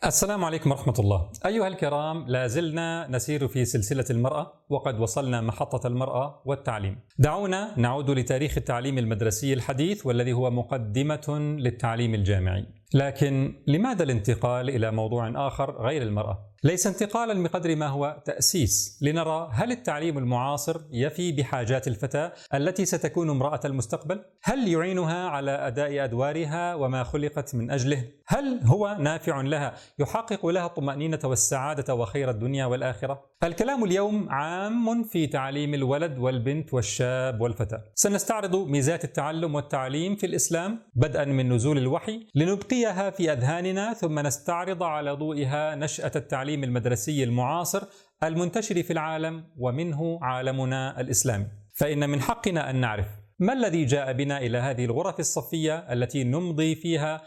السلام عليكم ورحمة الله. أيها الكرام، لا زلنا نسير في سلسلة المرأة، وقد وصلنا محطة المرأة والتعليم. دعونا نعود لتاريخ التعليم المدرسي الحديث، والذي هو مقدمة للتعليم الجامعي. لكن لماذا الانتقال إلى موضوع آخر غير المرأة؟ ليس انتقالا بقدر ما هو تأسيس، لنرى هل التعليم المعاصر يفي بحاجات الفتاة التي ستكون امرأة المستقبل؟ هل يعينها على أداء أدوارها وما خلقت من أجله؟ هل هو نافع لها يحقق لها الطمأنينة والسعادة وخير الدنيا والآخرة؟ الكلام اليوم عام في تعليم الولد والبنت والشاب والفتاة. سنستعرض ميزات التعلم والتعليم في الإسلام بدءا من نزول الوحي، لنبقيها في أذهاننا ثم نستعرض على ضوئها نشأة التعليم المدرسي المعاصر المنتشر في العالم، ومنه عالمنا الإسلامي. فإن من حقنا أن نعرف ما الذي جاء بنا إلى هذه الغرف الصفية التي نمضي فيها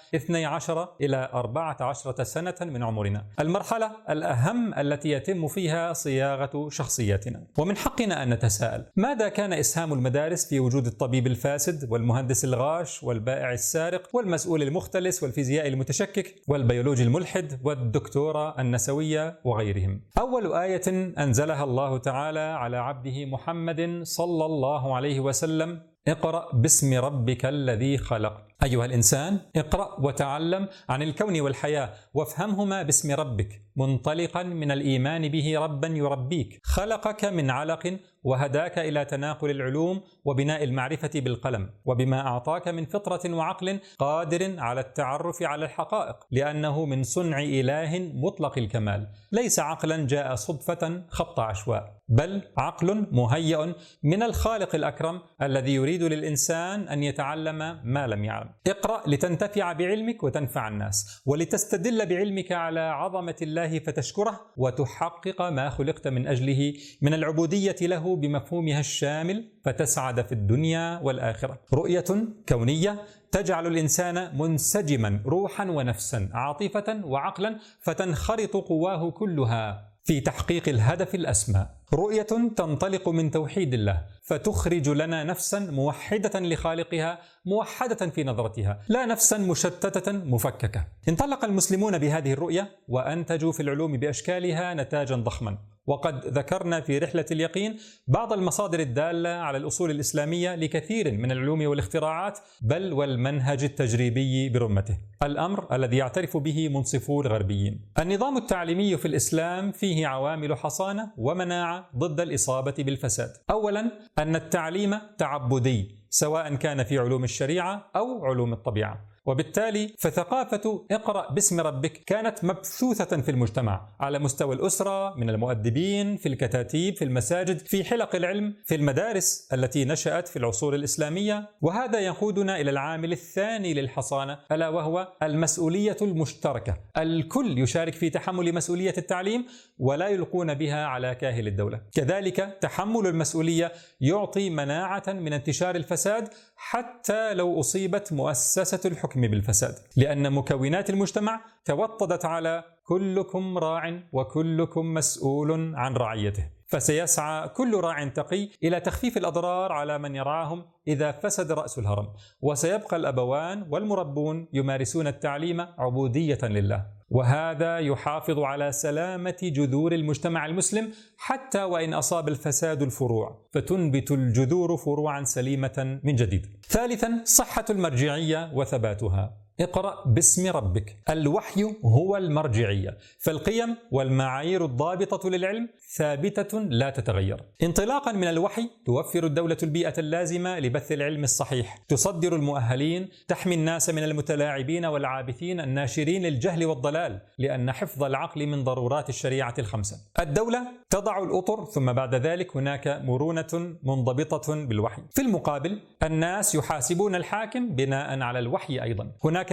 12 إلى 14 سنة من عمرنا، المرحلة الأهم التي يتم فيها صياغة شخصياتنا. ومن حقنا أن نتساءل: ماذا كان إسهام المدارس في وجود الطبيب الفاسد والمهندس الغاش والبائع السارق والمسؤول المختلس والفيزيائي المتشكك والبيولوجي الملحد والدكتورة النسوية وغيرهم؟ أول آية أنزلها الله تعالى على عبده محمد صلى الله عليه وسلم: اقرأ باسم ربك الذي خلق. أيها الإنسان، اقرأ وتعلم عن الكون والحياة وافهمهما باسم ربك، منطلقا من الإيمان به ربا يربيك، خلقك من علق وهداك إلى تناقل العلوم وبناء المعرفة بالقلم، وبما أعطاك من فطرة وعقل قادر على التعرف على الحقائق، لأنه من صنع إله مطلق الكمال، ليس عقلا جاء صدفة خبط عشواء، بل عقل مهيأ من الخالق الأكرم الذي يريد للإنسان أن يتعلم ما لم يعلم. اقرأ لتنتفع بعلمك وتنفع الناس، ولتستدل بعلمك على عظمة الله فتشكره، وتحقق ما خلقت من أجله من العبودية له بمفهومها الشامل، فتسعد في الدنيا والآخرة. رؤية كونية تجعل الإنسان منسجما روحا ونفسا، عاطفة وعقلا، فتنخرط قواه كلها في تحقيق الهدف الأسمى. رؤية تنطلق من توحيد الله، فتخرج لنا نفسا موحدة لخالقها، موحدة في نظرتها، لا نفسا مشتتة مفككة. انطلق المسلمون بهذه الرؤية وأنتجوا في العلوم بأشكالها نتاجا ضخما. وقد ذكرنا في رحلة اليقين بعض المصادر الدالة على الأصول الإسلامية لكثير من العلوم والاختراعات، بل والمنهج التجريبي برمته، الأمر الذي يعترف به منصفو الغربيين. النظام التعليمي في الإسلام فيه عوامل حصانة ومناعة ضد الإصابة بالفساد. أولا، أن التعليم تعبدي، سواء كان في علوم الشريعة أو علوم الطبيعة، وبالتالي فثقافة اقرأ باسم ربك كانت مبثوثة في المجتمع على مستوى الأسرة، من المؤدبين، في الكتاتيب، في المساجد، في حلق العلم، في المدارس التي نشأت في العصور الإسلامية. وهذا يقودنا إلى العامل الثاني للحصانة، ألا وهو المسؤولية المشتركة. الكل يشارك في تحمل مسؤولية التعليم ولا يلقون بها على كاهل الدولة. كذلك تحمل المسؤولية يعطي مناعة من انتشار الفساد، حتى لو أصيبت مؤسسة الحكم بالفساد، لأن مكونات المجتمع توطدت على كلكم راع وكلكم مسؤول عن رعيته، فسيسعى كل راع تقي إلى تخفيف الأضرار على من يرعاهم إذا فسد رأس الهرم، وسيبقى الأبوان والمربون يمارسون التعليم عبودية لله. وهذا يحافظ على سلامة جذور المجتمع المسلم، حتى وإن أصاب الفساد الفروع، فتنبت الجذور فروعا سليمة من جديد. ثالثا، صحة المرجعية وثباتها. اقرأ باسم ربك. الوحي هو المرجعية، فالقيم والمعايير الضابطة للعلم ثابتة لا تتغير. انطلاقا من الوحي توفر الدولة البيئة اللازمة لبث العلم الصحيح، تصدر المؤهلين، تحمي الناس من المتلاعبين والعابثين الناشرين للجهل والضلال، لأن حفظ العقل من ضرورات الشريعة الخمسة. الدولة تضع الأطر، ثم بعد ذلك هناك مرونة منضبطة بالوحي. في المقابل الناس يحاسبون الحاكم بناء على الوحي أيضا. هناك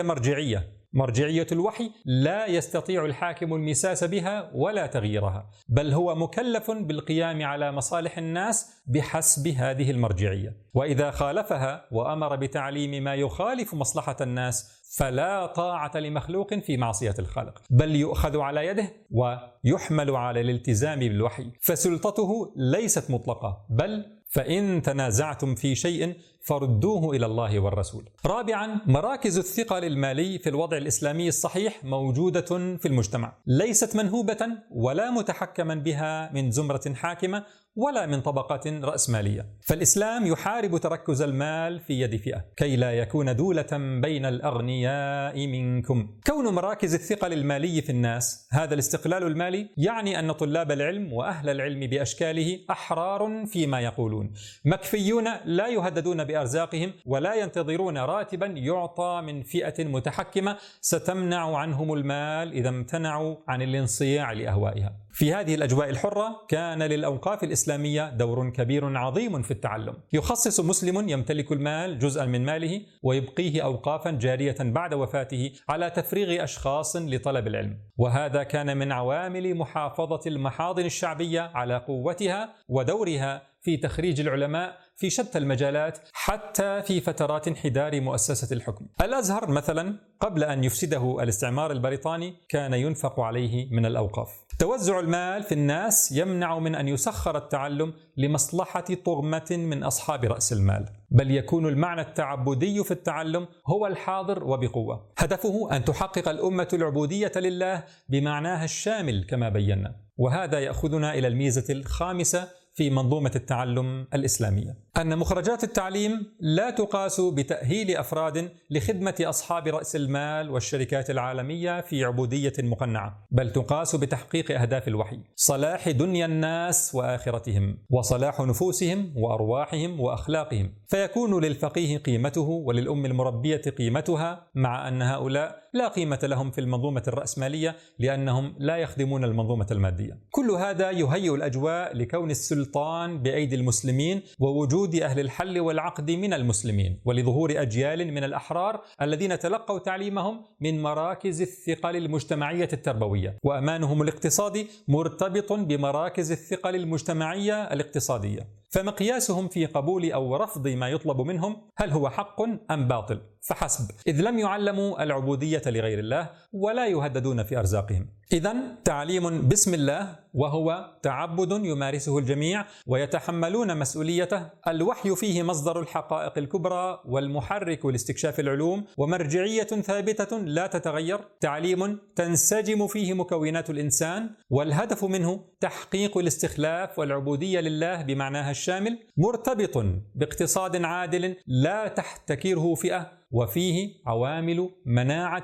مرجعية الوحي لا يستطيع الحاكم المساس بها ولا تغييرها، بل هو مكلف بالقيام على مصالح الناس بحسب هذه المرجعية، وإذا خالفها وأمر بتعليم ما يخالف مصلحة الناس فلا طاعة لمخلوق في معصية الخالق، بل يؤخذ على يده ويحمل على الالتزام بالوحي. فسلطته ليست مطلقة، بل فإن تنازعتم في شيء فردوه إلى الله والرسول. رابعا، مراكز الثقل المالي في الوضع الإسلامي الصحيح موجودة في المجتمع، ليست منهوبة ولا متحكما بها من زمرة حاكمة ولا من طبقات رأسمالية. فالإسلام يحارب تركز المال في يد فئة كي لا يكون دولة بين الأغنياء منكم. كون مراكز الثقل المالي في الناس، هذا الاستقلال المالي يعني أن طلاب العلم وأهل العلم بأشكاله أحرار فيما يقولون، مكفيون لا يهددون بأرزاقهم ولا ينتظرون راتبا يعطى من فئة متحكمة ستمنع عنهم المال إذا امتنعوا عن الانصياع لأهوائها. في هذه الأجواء الحرة كان للأوقاف الإسلامية دور كبير عظيم في التعلم. يخصص مسلم يمتلك المال جزءا من ماله ويبقيه أوقافا جارية بعد وفاته على تفريغ أشخاص لطلب العلم، وهذا كان من عوامل محافظة المحاضن الشعبية على قوتها ودورها في تخريج العلماء في شتى المجالات حتى في فترات انحدار مؤسسة الحكم. الأزهر مثلا قبل أن يفسده الاستعمار البريطاني كان ينفق عليه من الأوقاف. توزع المال في الناس يمنع من أن يسخر التعلم لمصلحة طغمة من أصحاب رأس المال، بل يكون المعنى التعبدي في التعلم هو الحاضر وبقوة. هدفه أن تحقق الأمة العبودية لله بمعناها الشامل كما بينا. وهذا يأخذنا إلى الميزة الخامسة في منظومة التعلم الإسلامية، أن مخرجات التعليم لا تقاس بتأهيل أفراد لخدمة أصحاب رأس المال والشركات العالمية في عبودية مقنعة، بل تقاس بتحقيق أهداف الوحي: صلاح دنيا الناس وآخرتهم، وصلاح نفوسهم وأرواحهم وأخلاقهم. فيكون للفقيه قيمته وللأم المربية قيمتها، مع أن هؤلاء لا قيمة لهم في المنظومة الرأسمالية لأنهم لا يخدمون المنظومة المادية. كل هذا يهيئ الأجواء لكون السلطان بأيدي المسلمين ووجود أهل الحل والعقد من المسلمين، ولظهور أجيال من الأحرار الذين تلقوا تعليمهم من مراكز الثقل المجتمعية التربوية، وأمانهم الاقتصادي مرتبط بمراكز الثقل المجتمعية الاقتصادية. فمقياسهم في قبول أو رفض ما يطلب منهم هل هو حق أم باطل فحسب، إذ لم يعلموا العبودية لغير الله ولا يهددون في أرزاقهم. إذن تعليم بسم الله، وهو تعبد يمارسه الجميع ويتحملون مسؤوليته. الوحي فيه مصدر الحقائق الكبرى والمحرك لاستكشاف العلوم، ومرجعية ثابتة لا تتغير. تعليم تنسجم فيه مكونات الإنسان، والهدف منه تحقيق الاستخلاف والعبودية لله بمعناها الشامل، مرتبط باقتصاد عادل لا تحتكره فئة، وفيه عوامل مناعة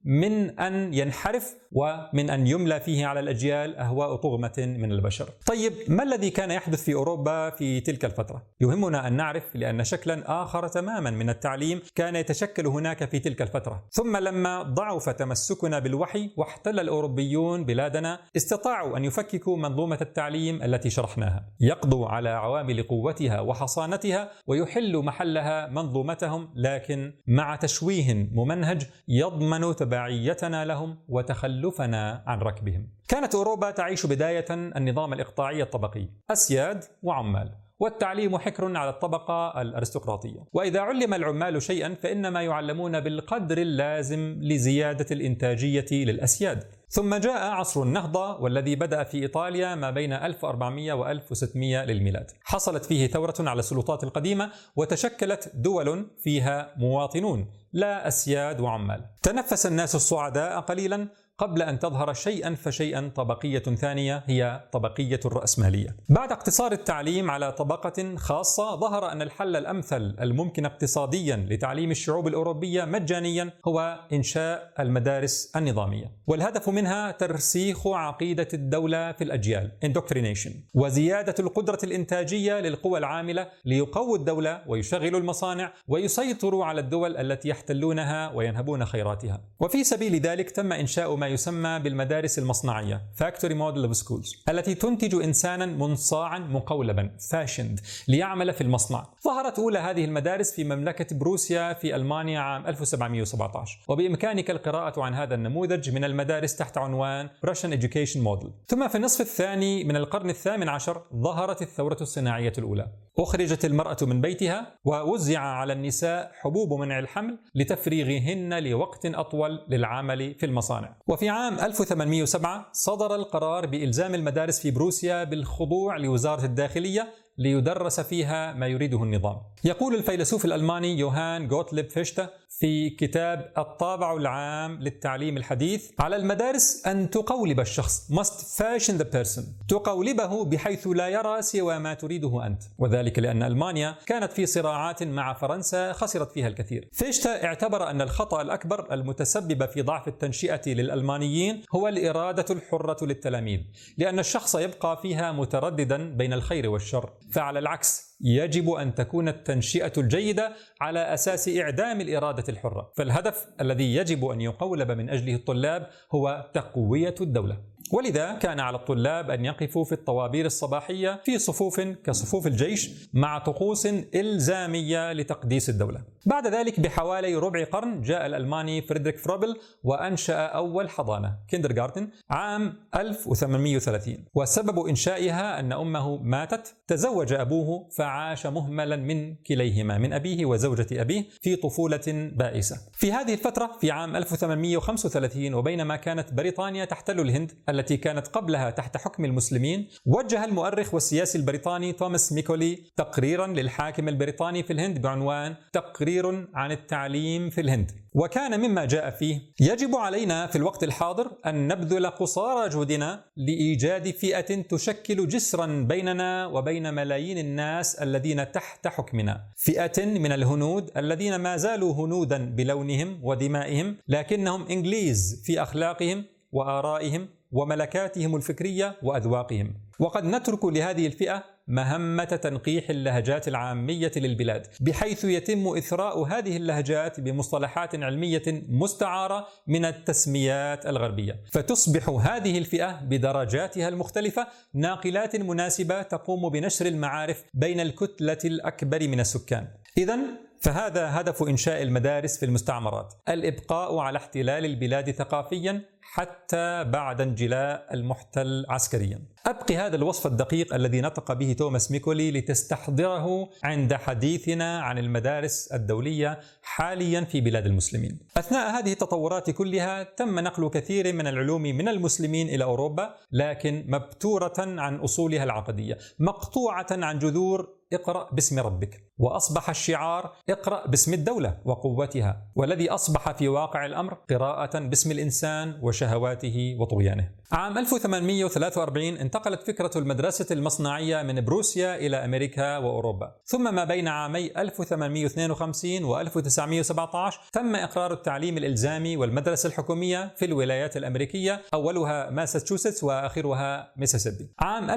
من أن ينحرف ومن أن يملى فيه على الأجيال أهواء طغمة من البشر. طيب، ما الذي كان يحدث في أوروبا في تلك الفترة؟ يهمنا أن نعرف، لأن شكلا آخر تماما من التعليم كان يتشكل هناك في تلك الفترة. ثم لما ضعف تمسكنا بالوحي واحتل الأوروبيون بلادنا، استطاعوا أن يفككوا منظومة التعليم التي شرحناها، يقضوا على عوامل قوتها وحصانتها ويحلوا محلها منظومتهم، لكن مع تشويه ممنهج يضمن تبعيتنا لهم وتخلفنا عن ركبهم. كانت أوروبا تعيش بداية النظام الإقطاعي الطبقي، أسياد وعمال، والتعليم حكر على الطبقة الأرستقراطية. وإذا علم العمال شيئا فإنما يعلمون بالقدر اللازم لزيادة الإنتاجية للأسياد. ثم جاء عصر النهضة، والذي بدأ في إيطاليا ما بين 1400 و 1600 للميلاد. حصلت فيه ثورة على السلطات القديمة، وتشكلت دول فيها مواطنون لا أسياد وعمال. تنفس الناس الصعداء قليلا قبل أن تظهر شيئا فشيئا طبقية ثانية، هي طبقية الرأسمالية. بعد اقتصار التعليم على طبقة خاصة، ظهر أن الحل الأمثل الممكن اقتصاديا لتعليم الشعوب الأوروبية مجانيا هو إنشاء المدارس النظامية، والهدف منها ترسيخ عقيدة الدولة في الأجيال indoctrination، وزيادة القدرة الإنتاجية للقوى العاملة ليقووا الدولة ويشغلوا المصانع ويسيطروا على الدول التي يحتلونها وينهبون خيراتها. وفي سبيل ذلك تم إنشاء ما يسمى بالمدارس المصنعية Factory Model of Schools، التي تنتج إنسانا منصاعا مقولبا fashioned ليعمل في المصنع. ظهرت أولى هذه المدارس في مملكة بروسيا في ألمانيا عام 1717، وبإمكانك القراءة عن هذا النموذج من المدارس تحت عنوان Russian Education Model. ثم في النصف الثاني من القرن الثامن عشر ظهرت الثورة الصناعية الأولى. أخرجت المرأة من بيتها ووزع على النساء حبوب منع الحمل لتفريغهن لوقت أطول للعمل في المصانع. وفي عام 1807 صدر القرار بإلزام المدارس في بروسيا بالخضوع لوزارة الداخلية ليدرس فيها ما يريده النظام. يقول الفيلسوف الألماني يوهان غوتليب فيشته في كتاب الطابع العام للتعليم الحديث: على المدارس أن تقولب الشخص must fashion the person، تقولبه بحيث لا يرى سوى ما تريده أنت، وذلك لأن ألمانيا كانت في صراعات مع فرنسا خسرت فيها الكثير. فيشته اعتبر أن الخطأ الأكبر المتسبب في ضعف التنشئة للألمانيين هو الإرادة الحرة للتلاميذ، لأن الشخص يبقى فيها مترددا بين الخير والشر، فعلى العكس يجب أن تكون التنشئة الجيدة على أساس إعدام الإرادة الحرة. فالهدف الذي يجب أن يقولب من أجله الطلاب هو تقوية الدولة، ولذا كان على الطلاب أن يقفوا في الطوابير الصباحية في صفوف كصفوف الجيش مع طقوس إلزامية لتقديس الدولة. بعد ذلك بحوالي ربع قرن جاء الألماني فريدريك فروبل وأنشأ أول حضانة كيندرغارتن عام 1830، وسبب إنشائها أن أمه ماتت، تزوج أبوه فعاش مهملا من كليهما، من أبيه وزوجة أبيه، في طفولة بائسة. في هذه الفترة في عام 1835 وبينما كانت بريطانيا تحتل الهند التي كانت قبلها تحت حكم المسلمين، وجه المؤرخ والسياسي البريطاني توماس ميكولي تقريرا للحاكم البريطاني في الهند بعنوان تقرير عن التعليم في الهند، وكان مما جاء فيه: يجب علينا في الوقت الحاضر أن نبذل قصارى جهدنا لإيجاد فئة تشكل جسرا بيننا وبين ملايين الناس الذين تحت حكمنا، فئة من الهنود الذين ما زالوا هنودا بلونهم ودمائهم، لكنهم إنجليز في أخلاقهم وآرائهم وملكاتهم الفكرية وأذواقهم. وقد نترك لهذه الفئة مهمة تنقيح اللهجات العامية للبلاد، بحيث يتم إثراء هذه اللهجات بمصطلحات علمية مستعارة من التسميات الغربية، فتصبح هذه الفئة بدرجاتها المختلفة ناقلات مناسبة تقوم بنشر المعارف بين الكتلة الأكبر من السكان. إذن فهذا هدف إنشاء المدارس في المستعمرات: الإبقاء على احتلال البلاد ثقافيا حتى بعد انجلاء المحتل عسكريا. أبقي هذا الوصف الدقيق الذي نطق به توماس ميكولي لتستحضره عند حديثنا عن المدارس الدولية حاليا في بلاد المسلمين. أثناء هذه التطورات كلها تم نقل كثير من العلوم من المسلمين إلى أوروبا، لكن مبتورة عن أصولها العقدية، مقطوعة عن جذور اقرأ باسم ربك، وأصبح الشعار اقرأ باسم الدولة وقوتها، والذي أصبح في واقع الأمر قراءة باسم الإنسان وشهواته وطغيانه. عام 1843 انتقلت فكرة المدرسة المصنعية من بروسيا إلى أمريكا وأوروبا، ثم ما بين عامي 1852 و 1917 تم إقرار التعليم الإلزامي والمدرسة الحكومية في الولايات الأمريكية، أولها ماساتشوستس وآخرها ميسيسيبي. عام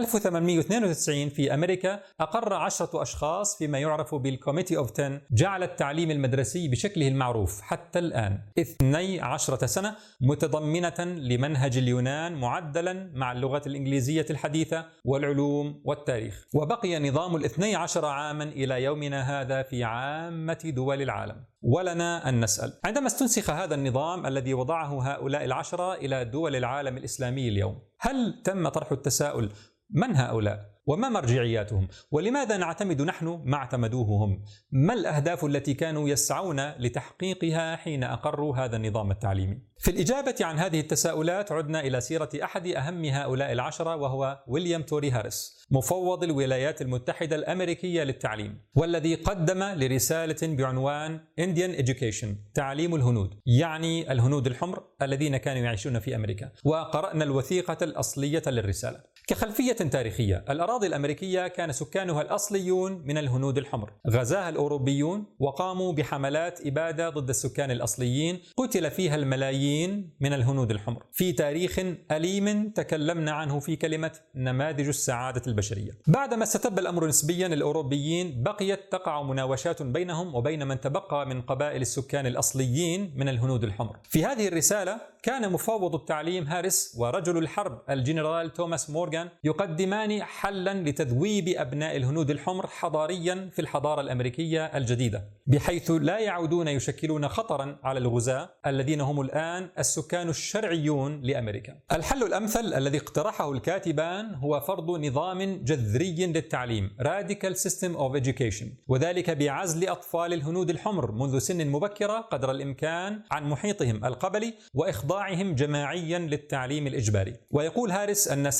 1892 في أمريكا أقر 10 أشخاص فيما يعرف بالكوميتي أوف 10 جعل التعليم المدرسي بشكله المعروف حتى الآن 12 سنة متضمنة لمنهج اليونان معدلا مع اللغة الإنجليزية الحديثة والعلوم والتاريخ، وبقي نظام 12 عاما إلى يومنا هذا في عامة دول العالم. ولنا أن نسأل: عندما استنسخ هذا النظام الذي وضعه هؤلاء 10 إلى دول العالم الإسلامي اليوم، هل تم طرح التساؤل من هؤلاء؟ وما مرجعياتهم؟ ولماذا نعتمد نحن ما اعتمدوه هم؟ ما الأهداف التي كانوا يسعون لتحقيقها حين أقروا هذا النظام التعليمي؟ في الإجابة عن هذه التساؤلات عدنا إلى سيرة أحد أهم هؤلاء 10، وهو ويليام توري هاريس، مفوض الولايات المتحدة الأمريكية للتعليم، والذي قدم لرسالة بعنوان Indian Education، تعليم الهنود، يعني الهنود الحمر الذين كانوا يعيشون في أمريكا. وقرأنا الوثيقة الأصلية للرسالة. كخلفية تاريخية، الأراضي الأمريكية كان سكانها الأصليون من الهنود الحمر، غزاها الأوروبيون وقاموا بحملات إبادة ضد السكان الأصليين، قتل فيها الملايين من الهنود الحمر في تاريخ أليم تكلمنا عنه في كلمة نماذج السعادة البشرية. بعدما استتب الأمر نسبيا الأوروبيين، بقيت تقع مناوشات بينهم وبين من تبقى من قبائل السكان الأصليين من الهنود الحمر. في هذه الرسالة كان مفوض التعليم هاريس ورجل الحرب الجنرال توماس مورغان يقدمان حلا لتذويب أبناء الهنود الحمر حضاريا في الحضارة الأمريكية الجديدة، بحيث لا يعودون يشكلون خطرا على الغزاة الذين هم الآن السكان الشرعيون لأمريكا. الحل الأمثل الذي اقترحه الكاتبان هو فرض نظام جذري للتعليم Radical System of Education، وذلك بعزل أطفال الهنود الحمر منذ سن مبكرة قدر الإمكان عن محيطهم القبلي وإخضاعهم جماعيا للتعليم الإجباري. ويقول هاريس أن سنة أو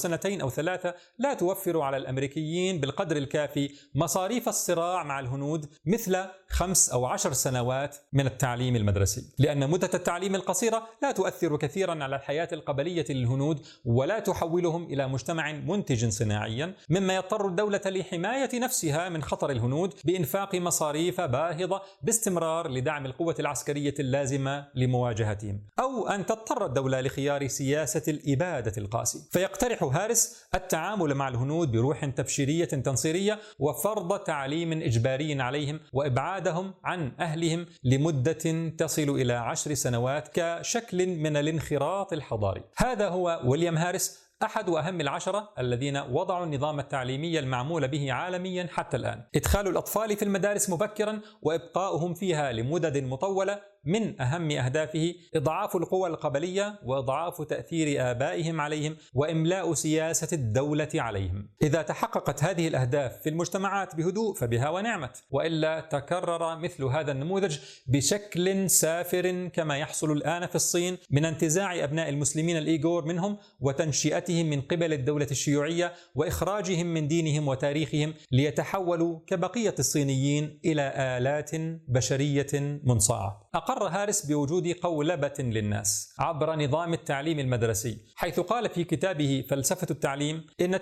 2 أو 3 لا توفر على الأمريكيين بالقدر الكافي مصاريف الصراع مع الهنود مثل 5 أو 10 سنوات من التعليم المدرسي، لأن مدة التعليم القصيرة لا تؤثر كثيرا على الحياة القبلية للهنود ولا تحولهم إلى مجتمع منتج صناعيا، مما يضطر الدولة لحماية نفسها من خطر الهنود بإنفاق مصاريف باهظة باستمرار لدعم القوة العسكرية اللازمة لمواجهتهم، أو أن تضطر الدولة لخيار سياسة الإبادة القاسي. فيقترح هاريس التعامل مع الهنود بروح تبشيرية تنصيرية وفرض تعليم إجباري عليهم وإبعادهم عن أهلهم لمدة تصل إلى 10 سنوات كشكل من الانخراط الحضاري. هذا هو ويليام هاريس، أحد أهم ال10 الذين وضعوا النظام التعليمي المعمول به عالميا حتى الآن. إدخال الأطفال في المدارس مبكرا وإبقاؤهم فيها لمدد مطولة من أهم أهدافه إضعاف القوى القبلية وإضعاف تأثير آبائهم عليهم وإملاء سياسة الدولة عليهم. إذا تحققت هذه الأهداف في المجتمعات بهدوء فبها ونعمت، وإلا تكرر مثل هذا النموذج بشكل سافر كما يحصل الآن في الصين من انتزاع أبناء المسلمين الإيغور منهم وتنشئتهم من قبل الدولة الشيوعية وإخراجهم من دينهم وتاريخهم ليتحولوا كبقية الصينيين إلى آلات بشرية منصاعة. أقر هاريس بوجود قولبة للناس عبر نظام التعليم المدرسي، حيث قال في كتابه فلسفة التعليم إن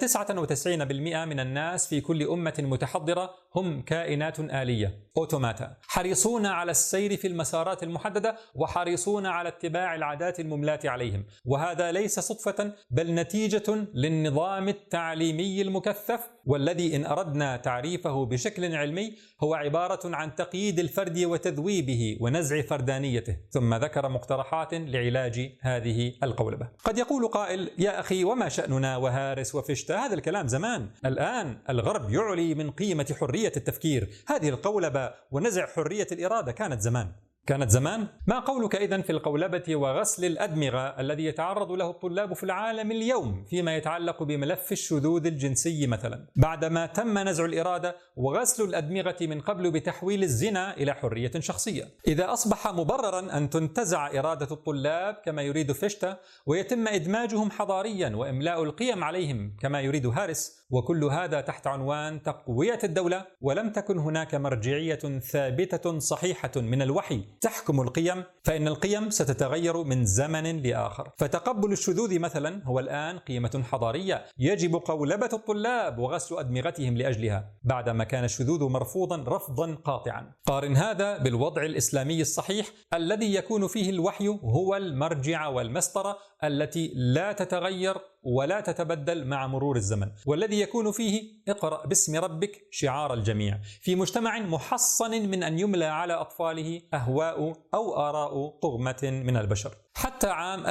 99% من الناس في كل أمة متحضرة هم كائنات آلية أوتوماتا، حريصون على السير في المسارات المحددة وحريصون على اتباع العادات المملاة عليهم، وهذا ليس صدفة بل نتيجة للنظام التعليمي المكثف، والذي إن أردنا تعريفه بشكل علمي هو عبارة عن تقييد الفرد وتذويبه ونزع فردانيته. ثم ذكر مقترحات لعلاج هذه القولبة. قد يقول قائل: يا أخي وما شأننا وهاريس وفيشتا؟ هذا الكلام زمان، الآن الغرب يعلي من قيمة حرية التفكير، هذه القولبة ونزع حرية الإرادة كانت زمان. ما قولك إذن في القولبة وغسل الأدمغة الذي يتعرض له الطلاب في العالم اليوم فيما يتعلق بملف الشذوذ الجنسي مثلا، بعدما تم نزع الإرادة وغسل الأدمغة من قبل بتحويل الزنا إلى حرية شخصية؟ إذا أصبح مبررا أن تنتزع إرادة الطلاب كما يريد فيشتا ويتم إدماجهم حضاريا وإملاء القيم عليهم كما يريد هاريس، وكل هذا تحت عنوان تقوية الدولة، ولم تكن هناك مرجعية ثابتة صحيحة من الوحي تحكم القيم، فإن القيم ستتغير من زمن لآخر. فتقبل الشذوذ مثلا هو الآن قيمة حضارية يجب قولبة الطلاب وغسل أدمغتهم لأجلها، بعدما كان الشذوذ مرفوضا رفضا قاطعا. قارن هذا بالوضع الإسلامي الصحيح الذي يكون فيه الوحي هو المرجع والمسطرة التي لا تتغير ولا تتبدل مع مرور الزمن، والذي يكون فيه اقرأ باسم ربك شعار الجميع، في مجتمع محصن من أن يملى على أطفاله أهواء أو آراء طغمة من البشر. حتى عام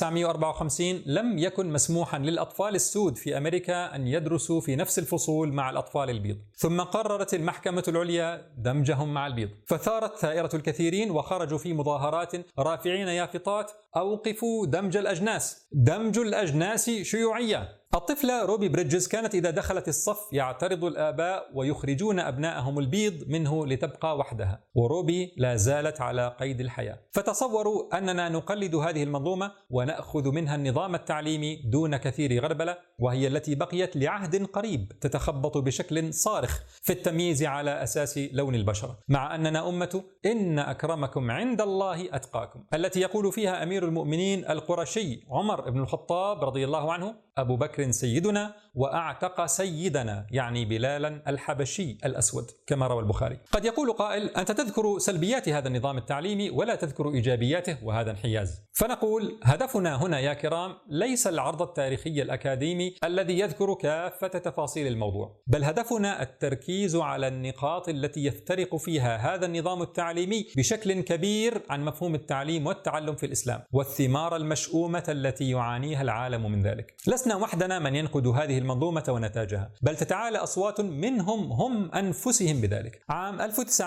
1954 لم يكن مسموحا للأطفال السود في أمريكا أن يدرسوا في نفس الفصول مع الأطفال البيض، ثم قررت المحكمة العليا دمجهم مع البيض، فثارت ثائرة الكثيرين وخرجوا في مظاهرات رافعين يافطات: أوقفوا دمج الأجناس، دمج الأجناس شيوعية. الطفلة روبي بريدجز كانت إذا دخلت الصف يعترض الآباء ويخرجون أبنائهم البيض منه لتبقى وحدها، وروبي لا زالت على قيد الحياة. فتصوروا أننا نقلد هذه المنظومة ونأخذ منها النظام التعليمي دون كثير غربلة، وهي التي بقيت لعهد قريب تتخبط بشكل صارخ في التمييز على أساس لون البشرة، مع أننا أمة إن أكرمكم عند الله أتقاكم، التي يقول فيها أمير المؤمنين القرشي عمر بن الخطاب رضي الله عنه: أبو بكر سيدنا وأعتق سيدنا، يعني بلالا الحبشي الأسود، كما روى البخاري. قد يقول قائل: أنت تذكر سلبيات هذا النظام التعليمي ولا تذكر إيجابياته، وهذا انحياز. فنقول: هدفنا هنا يا كرام ليس العرض التاريخي الأكاديمي الذي يذكر كافة تفاصيل الموضوع، بل هدفنا التركيز على النقاط التي يفترق فيها هذا النظام التعليمي بشكل كبير عن مفهوم التعليم والتعلم في الإسلام، والثمار المشؤومة التي يعانيها العالم من ذلك. لسنا وحدنا من ينقد هذه المنظومة ونتاجها، بل تتعالى أصوات منهم هم أنفسهم بذلك. عام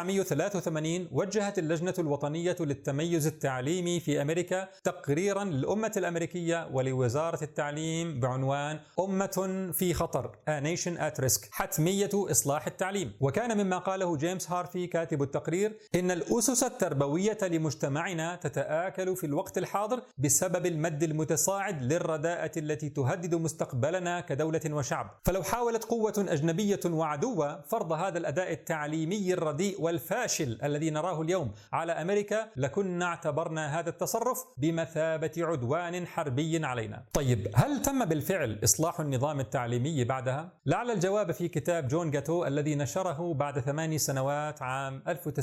1983 وجهت اللجنة الوطنية للتميز التعليمي في أمريكا تقريرا للأمة الأمريكية ولوزارة التعليم بعنوان أمة في خطر، A Nation at Risk، حتمية إصلاح التعليم. وكان مما قاله جيمس هارفي كاتب التقرير: إن الأسس التربوية لمجتمعنا تتآكل في الوقت الحاضر بسبب المد المتصاعد للرداءة التي تهدد تحدد مستقبلنا كدولة وشعب. فلو حاولت قوة أجنبية وعدوة فرض هذا الأداء التعليمي الرديء والفاشل الذي نراه اليوم على أمريكا لكنا اعتبرنا هذا التصرف بمثابة عدوان حربي علينا. طيب، هل تم بالفعل إصلاح النظام التعليمي بعدها؟ لعل الجواب في كتاب جون جاتو الذي نشره بعد 8 سنوات عام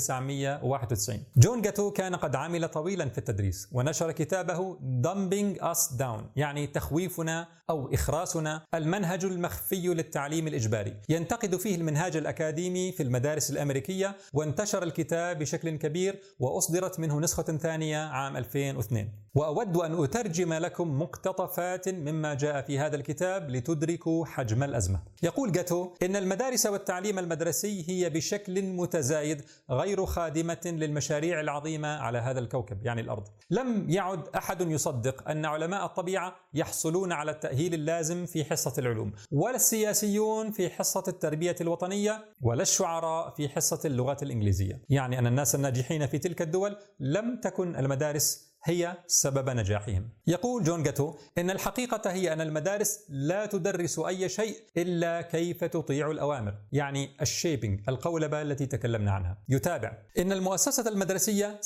1991. جون جاتو كان قد عمل طويلا في التدريس ونشر كتابه Dumbing Us Down، يعني تخويفنا أو إخراسنا، المنهج المخفي للتعليم الإجباري. ينتقد فيه المنهاج الأكاديمي في المدارس الأمريكية، وانتشر الكتاب بشكل كبير وأصدرت منه نسخة ثانية عام 2002. وأود أن أترجم لكم مقتطفات مما جاء في هذا الكتاب لتدركوا حجم الأزمة. يقول جاتو إن المدارس والتعليم المدرسي هي بشكل متزايد غير خادمة للمشاريع العظيمة على هذا الكوكب، يعني الأرض. لم يعد أحد يصدق أن علماء الطبيعة يحصلون على التأهيل اللازم في حصة العلوم، ولا السياسيون في حصة التربية الوطنية، ولا الشعراء في حصة اللغة الإنجليزية. يعني أن الناس الناجحين في تلك الدول لم تكن المدارس هي سبب نجاحهم. يقول جون جاتو إن الحقيقة هي أن المدارس لا تدرس أي شيء إلا كيف تطيع الأوامر، يعني الشيبينج، القولبة التي تكلمنا عنها. يتابع: إن المؤسسة المدرسية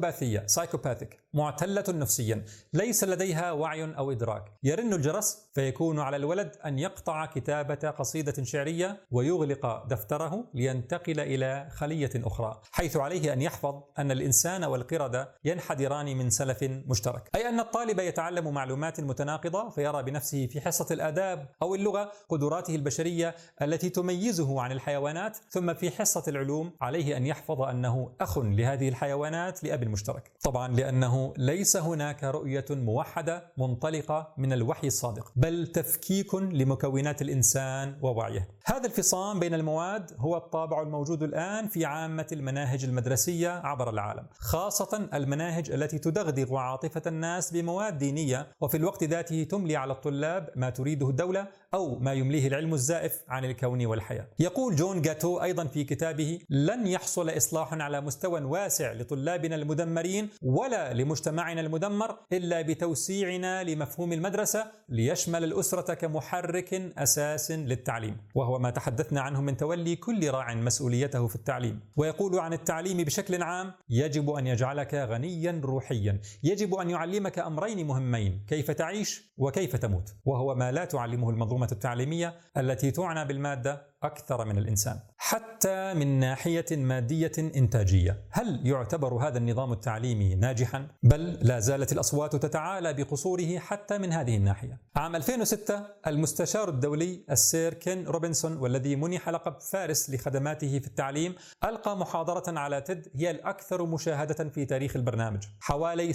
سايكوباثيك، معتلة نفسيا، ليس لديها وعي أو إدراك. يرن الجرس فيكون على الولد أن يقطع كتابة قصيدة شعرية ويغلق دفتره لينتقل إلى خلية أخرى، حيث عليه أن يحفظ أن الإنسان والقردة ينحدران من سلف مشترك. أي أن الطالب يتعلم معلومات متناقضة فيرى بنفسه في حصة الآداب أو اللغة قدراته البشرية التي تميزه عن الحيوانات، ثم في حصة العلوم عليه أن يحفظ أنه أخ لهذه الحيوانات لأب مشترك. طبعا لأنه ليس هناك رؤية موحدة منطلقة من الوحي الصادق، بل تفكيك لمكونات الإنسان ووعيه. هذا الفصام بين المواد هو الطابع الموجود الآن في عامة المناهج المدرسية عبر العالم، خاصة المناهج التي تدغدغ عاطفة الناس بمواد دينية، وفي الوقت ذاته تملي على الطلاب ما تريده الدولة أو ما يمليه العلم الزائف عن الكون والحياة. يقول جون جاتو أيضا في كتابه: لن يحصل إصلاح على مستوى واسع لطلابنا المدمرين ولا لمجتمعنا المدمر إلا بتوسيعنا لمفهوم المدرسة ليشمل الأسرة كمحرك أساس للتعليم، وهو ما تحدثنا عنه من تولي كل راع مسؤوليته في التعليم. ويقول عن التعليم بشكل عام: يجب أن يجعلك غنيا روحيا، يجب أن يعلمك أمرين مهمين: كيف تعيش وكيف تموت، وهو ما لا تعلمه المنظومة التعليمية التي تعنى بالمادة أكثر من الإنسان. حتى من ناحية مادية إنتاجية، هل يعتبر هذا النظام التعليمي ناجحا؟ بل لا زالت الأصوات تتعالى بقصوره حتى من هذه الناحية. عام 2006 المستشار الدولي السير كين روبنسون، والذي منح لقب فارس لخدماته في التعليم، ألقى محاضرة على تيد هي الأكثر مشاهدة في تاريخ البرنامج، حوالي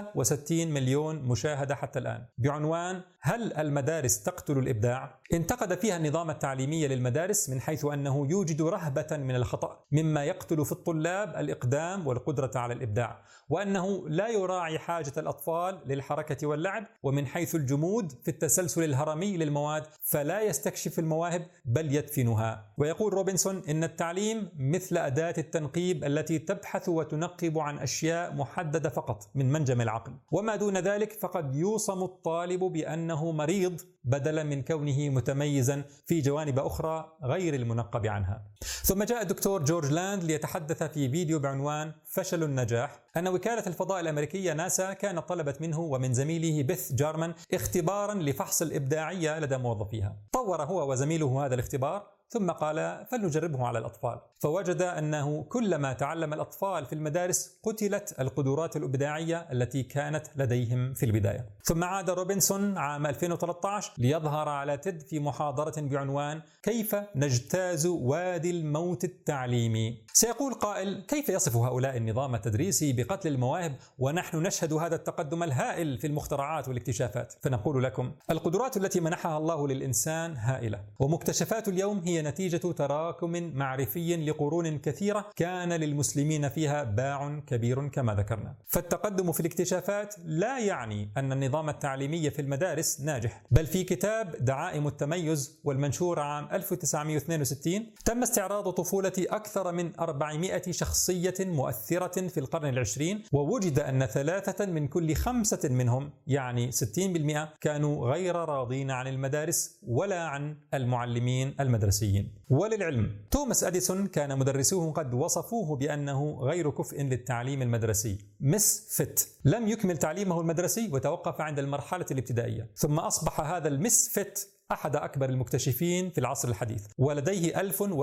66 مليون مشاهدة حتى الآن، بعنوان: هل المدارس تقتل الإبداع؟ انتقد فيها النظام التعليمي للمدارس من حيث أنه يوجد رهبة من الخطأ، مما يقتل في الطلاب الإقدام والقدرة على الإبداع، وأنه لا يراعي حاجة الأطفال للحركة واللعب، ومن حيث الجمود في التسلسل الهرمي للمواد فلا يستكشف المواهب بل يدفنها. ويقول روبنسون إن التعليم مثل أداة التنقيب التي تبحث وتنقب عن أشياء محددة فقط من منجم العقل، وما دون ذلك فقد يوصم الطالب بأنه مريض بدلا من كونه متميزا في جوانب أخرى غير المنقب عنها. ثم جاء الدكتور جورج لاند ليتحدث في فيديو بعنوان فشل النجاح أن وكالة الفضاء الأمريكية ناسا كانت طلبت منه ومن زميله بيث جارمان اختبارا لفحص الإبداعية لدى موظفيها. طور هو وزميله هذا الاختبار ثم قال: فلنجربه على الأطفال. فوجد أنه كلما تعلم الأطفال في المدارس قتلت القدرات الإبداعية التي كانت لديهم في البداية. ثم عاد روبنسون عام 2013 ليظهر على تيد في محاضرة بعنوان: كيف نجتاز وادي الموت التعليمي. سيقول قائل: كيف يصف هؤلاء النظام التدريسي بقتل المواهب ونحن نشهد هذا التقدم الهائل في المخترعات والاكتشافات؟ فنقول لكم: القدرات التي منحها الله للإنسان هائلة، ومكتشفات اليوم هي هي نتيجة تراكم معرفي لقرون كثيرة كان للمسلمين فيها باع كبير كما ذكرنا. فالتقدم في الاكتشافات لا يعني أن النظام التعليمي في المدارس ناجح، بل في كتاب دعائم التميز والمنشور عام 1962 تم استعراض طفولة أكثر من 400 شخصية مؤثرة في القرن العشرين، ووجد أن 3 من كل 5 منهم يعني 60% كانوا غير راضين عن المدارس ولا عن المعلمين المدرسيين. وللعلم توماس أديسون كان مدرسوه قد وصفوه بأنه غير كفء للتعليم المدرسي، misfit، لم يكمل تعليمه المدرسي وتوقف عند المرحلة الابتدائية، ثم أصبح هذا المسفت أحد أكبر المكتشفين في العصر الحديث، ولديه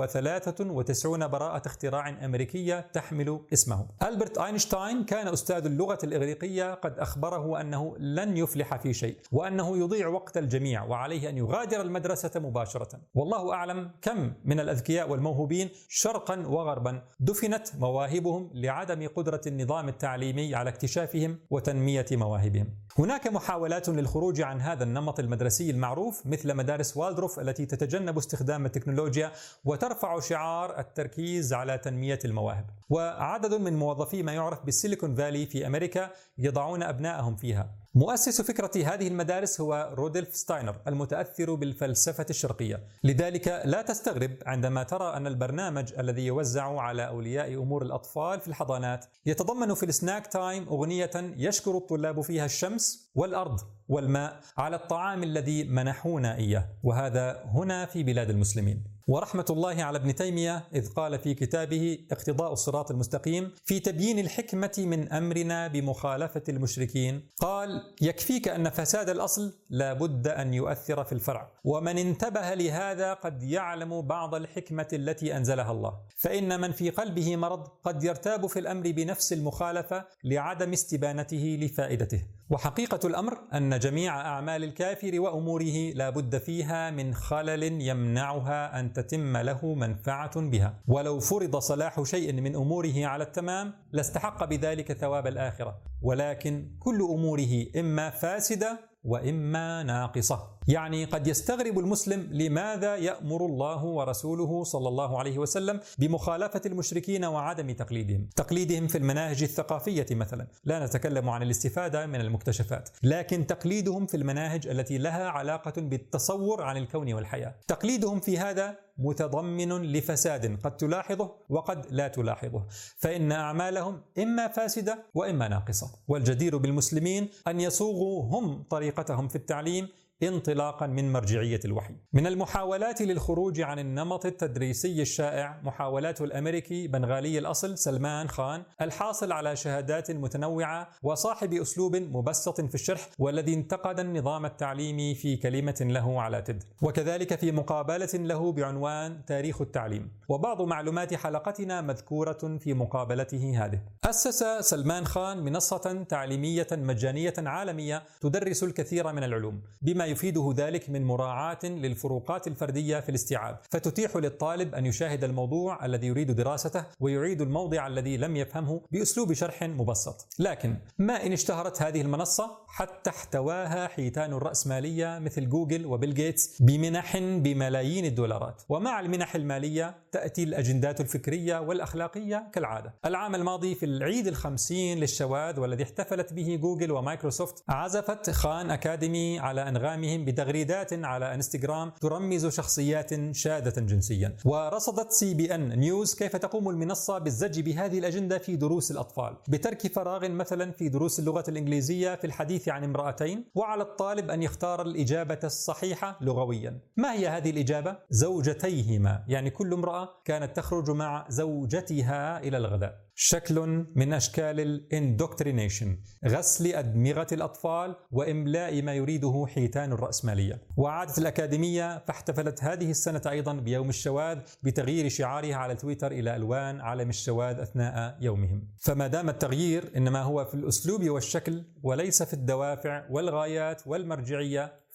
1093 براءة اختراع أمريكية تحمل اسمه. ألبرت أينشتاين كان أستاذ اللغة الإغريقية قد أخبره أنه لن يفلح في شيء، وأنه يضيع وقت الجميع وعليه أن يغادر المدرسة مباشرة. والله أعلم كم من الأذكياء والموهوبين شرقا وغربا دفنت مواهبهم لعدم قدرة النظام التعليمي على اكتشافهم وتنمية مواهبهم. هناك محاولات للخروج عن هذا النمط المدرسي المعروف مثل مدارس والدروف التي تتجنب استخدام التكنولوجيا وترفع شعار التركيز على تنمية المواهب، وعدد من موظفي ما يعرف بالسيليكون فالي في أمريكا يضعون أبنائهم فيها. مؤسس فكرة هذه المدارس هو رودولف ستاينر المتأثر بالفلسفة الشرقية، لذلك لا تستغرب عندما ترى أن البرنامج الذي يوزع على أولياء أمور الأطفال في الحضانات يتضمن في السناك تايم أغنية يشكر الطلاب فيها الشمس والأرض والماء على الطعام الذي منحونا إياه، وهذا هنا في بلاد المسلمين. ورحمة الله على ابن تيمية إذ قال في كتابه اقتضاء الصراط المستقيم في تبيين الحكمة من أمرنا بمخالفة المشركين، قال: يكفيك أن فساد الأصل لا بد أن يؤثر في الفرع، ومن انتبه لهذا قد يعلم بعض الحكمة التي أنزلها الله، فإن من في قلبه مرض قد يرتاب في الأمر بنفس المخالفة لعدم استبانته لفائدته. وحقيقة الأمر أن جميع أعمال الكافر وأموره لا بد فيها من خلل يمنعها أن تتم له منفعة بها، ولو فرض صلاح شيء من أموره على التمام لاستحق بذلك ثواب الآخرة، ولكن كل أموره إما فاسدة وإما ناقصة. يعني قد يستغرب المسلم لماذا يأمر الله ورسوله صلى الله عليه وسلم بمخالفة المشركين وعدم تقليدهم في المناهج الثقافية مثلا، لا نتكلم عن الاستفادة من المكتشفات، لكن تقليدهم في المناهج التي لها علاقة بالتصور عن الكون والحياة. تقليدهم في هذا متضمن لفساد قد تلاحظه وقد لا تلاحظه، فإن أعمالهم إما فاسدة وإما ناقصة، والجدير بالمسلمين أن يصوغوا هم طريقتهم في التعليم انطلاقا من مرجعية الوحي. من المحاولات للخروج عن النمط التدريسي الشائع محاولات الأمريكي بنغالي الأصل سلمان خان الحاصل على شهادات متنوعة وصاحب أسلوب مبسط في الشرح، والذي انتقد النظام التعليمي في كلمة له على تيد، وكذلك في مقابلة له بعنوان تاريخ التعليم. وبعض معلومات حلقتنا مذكورة في مقابلته هذه. أسس سلمان خان منصة تعليمية مجانية عالمية تدرس الكثير من العلوم، بما يفيده ذلك من مراعاة للفروقات الفردية في الاستيعاب، فتتيح للطالب أن يشاهد الموضوع الذي يريد دراسته ويعيد الموضع الذي لم يفهمه بأسلوب شرح مبسط. لكن ما إن اشتهرت هذه المنصة حتى احتواها حيتان الرأسمالية مثل جوجل وبيل جيتس بمنح بملايين الدولارات، ومع المنح المالية تأتي الأجندات الفكرية والأخلاقية كالعادة. العام الماضي في العيد ال50 للشواذ والذي احتفلت به جوجل ومايكروسوفت، عزفت خان أكاديمي على أنغامهم بتغريدات على انستغرام ترمز شخصيات شاذة جنسيا، ورصدت CBN نيوز كيف تقوم المنصة بالزج بهذه الأجندة في دروس الأطفال، بترك فراغ مثلا في دروس اللغة الإنجليزية في الحديث عن امرأتين، وعلى الطالب أن يختار الإجابة الصحيحة لغويا. ما هي هذه الإجابة؟ زوجتيهما، يعني كل امرأة كانت تخرج مع زوجتها إلى الغداء. شكل من أشكال الاندوكترينيشن، غسل أدمغة الأطفال وإملاء ما يريده حيتان الرأسمالية. وعادت الأكاديمية فاحتفلت هذه السنة أيضا بيوم الشواذ بتغيير شعارها على تويتر إلى ألوان علم الشواذ أثناء يومهم. فما دام التغيير إنما هو في الأسلوب والشكل وليس في الدوافع والغايات والمرجعية،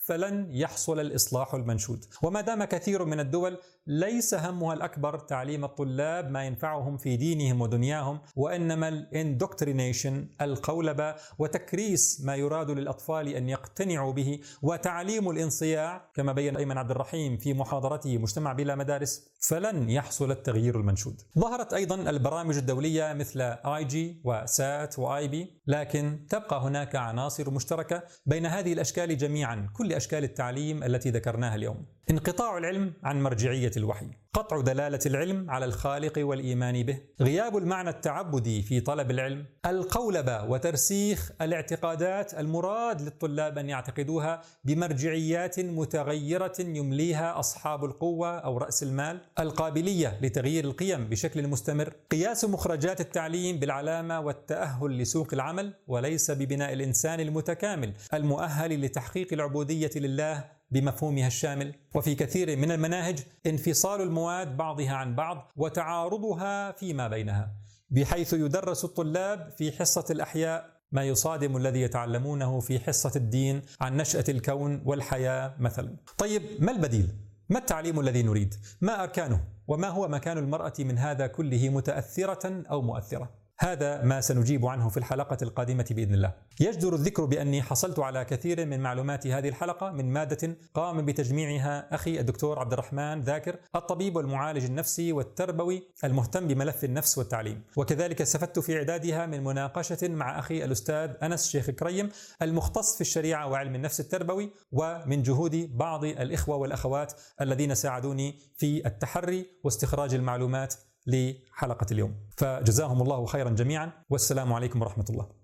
فلن يحصل الإصلاح المنشود. وما دام كثير من الدول ليس همها الأكبر تعليم الطلاب ما ينفعهم في دينهم ودنياهم، وإنما الاندوكترينيشن، القولبة وتكريس ما يراد للأطفال أن يقتنعوا به، وتعليم الانصياع كما بين أيمن عبد الرحيم في محاضرته مجتمع بلا مدارس، فلن يحصل التغيير المنشود. ظهرت أيضا البرامج الدولية مثل IG وسات وIB، لكن تبقى هناك عناصر مشتركة بين هذه الأشكال جميعا، كل أشكال التعليم التي ذكرناها اليوم. انقطاع العلم عن مرجعية الوحي، قطع دلالة العلم على الخالق والإيمان به، غياب المعنى التعبدي في طلب العلم، القولبة وترسيخ الاعتقادات المراد للطلاب أن يعتقدوها بمرجعيات متغيرة يمليها أصحاب القوة أو رأس المال، القابلية لتغيير القيم بشكل مستمر، قياس مخرجات التعليم بالعلامة والتأهل لسوق العمل وليس ببناء الإنسان المتكامل المؤهل لتحقيق العبودية لله بمفهومها الشامل. وفي كثير من المناهج انفصال المواد بعضها عن بعض وتعارضها فيما بينها، بحيث يدرس الطلاب في حصة الأحياء ما يصادم الذي يتعلمونه في حصة الدين عن نشأة الكون والحياة مثلا. طيب، ما البديل؟ ما التعليم الذي نريد؟ ما أركانه؟ وما هو مكان المرأة من هذا كله متأثرة أو مؤثرة؟ هذا ما سنجيب عنه في الحلقة القادمة بإذن الله. يجدر الذكر بأني حصلت على كثير من معلومات هذه الحلقة من مادة قام بتجميعها أخي الدكتور عبد الرحمن ذاكر، الطبيب والمعالج النفسي والتربوي المهتم بملف النفس والتعليم، وكذلك استفدت في إعدادها من مناقشة مع أخي الأستاذ أنس شيخ كريم المختص في الشريعة وعلم النفس التربوي، ومن جهود بعض الإخوة والأخوات الذين ساعدوني في التحري واستخراج المعلومات لحلقة اليوم. فجزاهم الله خيرا جميعا، والسلام عليكم ورحمة الله.